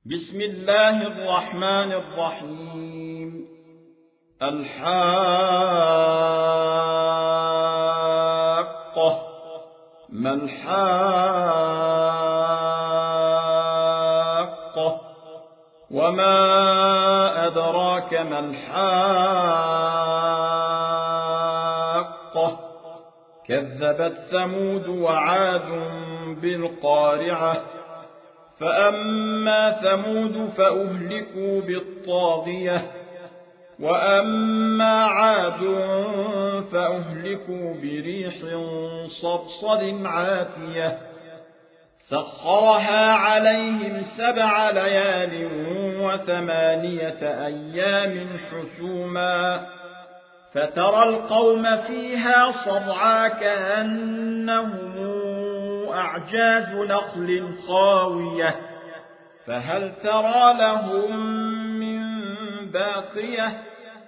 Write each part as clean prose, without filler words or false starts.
بسم الله الرحمن الرحيم. الحاقة. ما الحاقة؟ وما أدراك ما الحاقة؟ كذبت ثمود وعاد بالقارعة. فأما ثمود فأهلكوا بالطاغية، وأما عاد فأهلكوا بريح صرصر عاتية سخرها عليهم 7 ليال و8 أيام حسوما، فترى القوم فيها صرعى كأنهم أعجاز نخل خاوية، فهل ترى لهم من باقية؟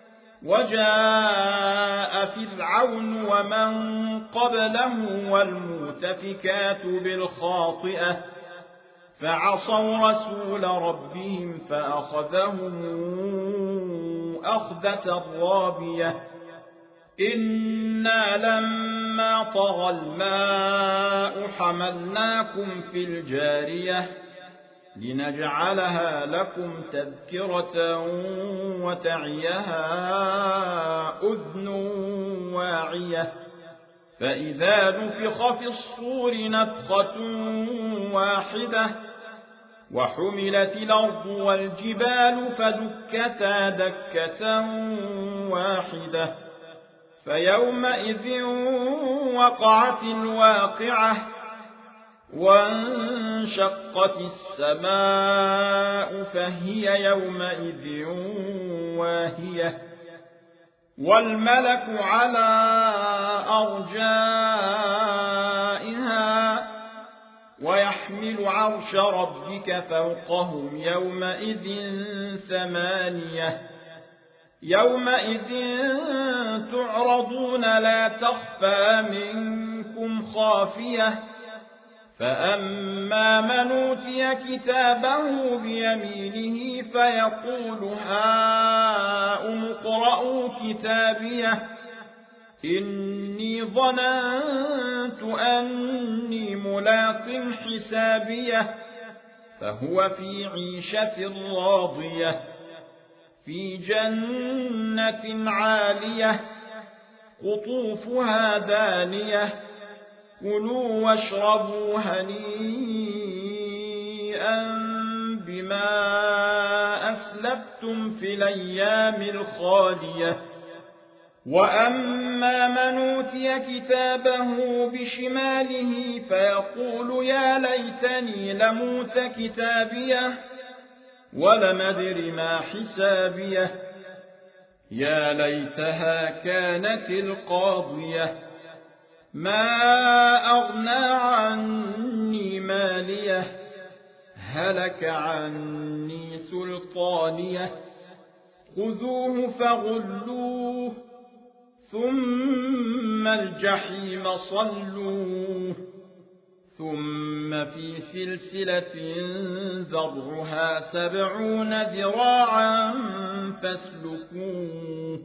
وجاء فرعون ومن قبله والمؤتفكات بالخاطئة، فعصوا رسول ربهم فأخذهم أخذة رابية. إنا لما طغى الماء حملناكم في الجارية لنجعلها لكم تذكرة وتعيها أذن واعية. فإذا نفخ في الصور نفخة واحدة وحملت الأرض والجبال فدكتا دكة واحدة، فيومئذ وقعت الواقعة، وانشقت السماء فهي يومئذ واهية، والملك على أرجائها ويحمل عرش ربك فوقهم يومئذ 8. يومئذ تعرضون لا تخفى منكم خافية، فأما من أوتي كتابه بيمينه فيقول هاؤم اقرءوا كتابيه إني ظننت أني ملاق حسابيه، فهو في عيشة راضية في جنة عالية قطوفها دانية. كلوا واشربوا هنيئا بما أسلفتم في الأيام الخالية. وأما من أوتي كتابه بشماله فيقول يا ليتني لموت كتابيه ولم أدر ما حسابيه، يا ليتها كانت القاضية ما أغنى عني ماليه هلك عني سلطانيه. خذوه فغلوه ثم الجحيم صلوه ثم في سلسلة ذرعها 70 ذراعا فاسلكوه.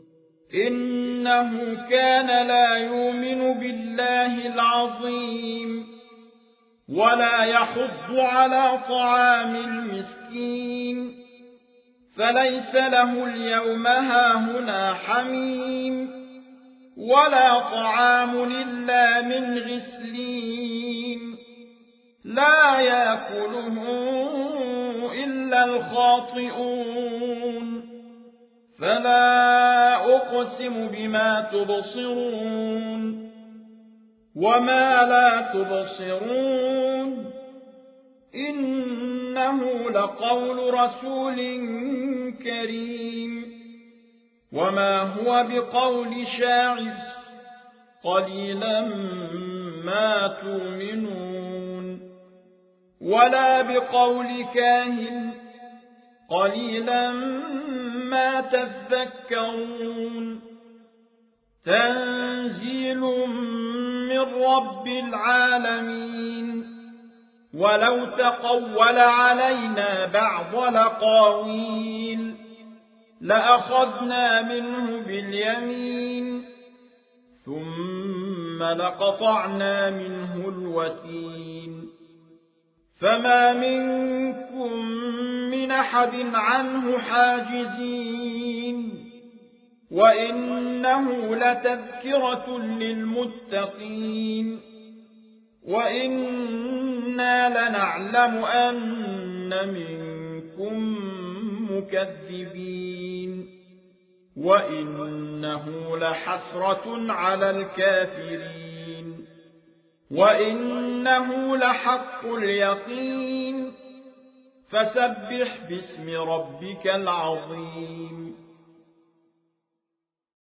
إنه كان لا يؤمن بالله العظيم ولا يحض على طعام المسكين، فليس له اليوم هاهنا حميم ولا طعام إلا من غسلين لا يأكله إلا الخاطئون. فلا أقسم بما تبصرون وما لا تبصرون، إنه لقول رسول كريم، وما هو بقول شاعر قليلا ما تؤمنون، ولا بقول كاهن قليلا ما تذكرون. تنزيل من رب العالمين. ولو تقول علينا بعض الأقاويل لأخذنا منه باليمين ثم لقطعنا منه الوتين فما منكم من أحد عنه حاجزين وإنه لتذكرة للمتقين وإنا لنعلم أن منكم مكذبين وإنه لحسرة على الكافرين وإنه لحق اليقين فسبح باسم ربك العظيم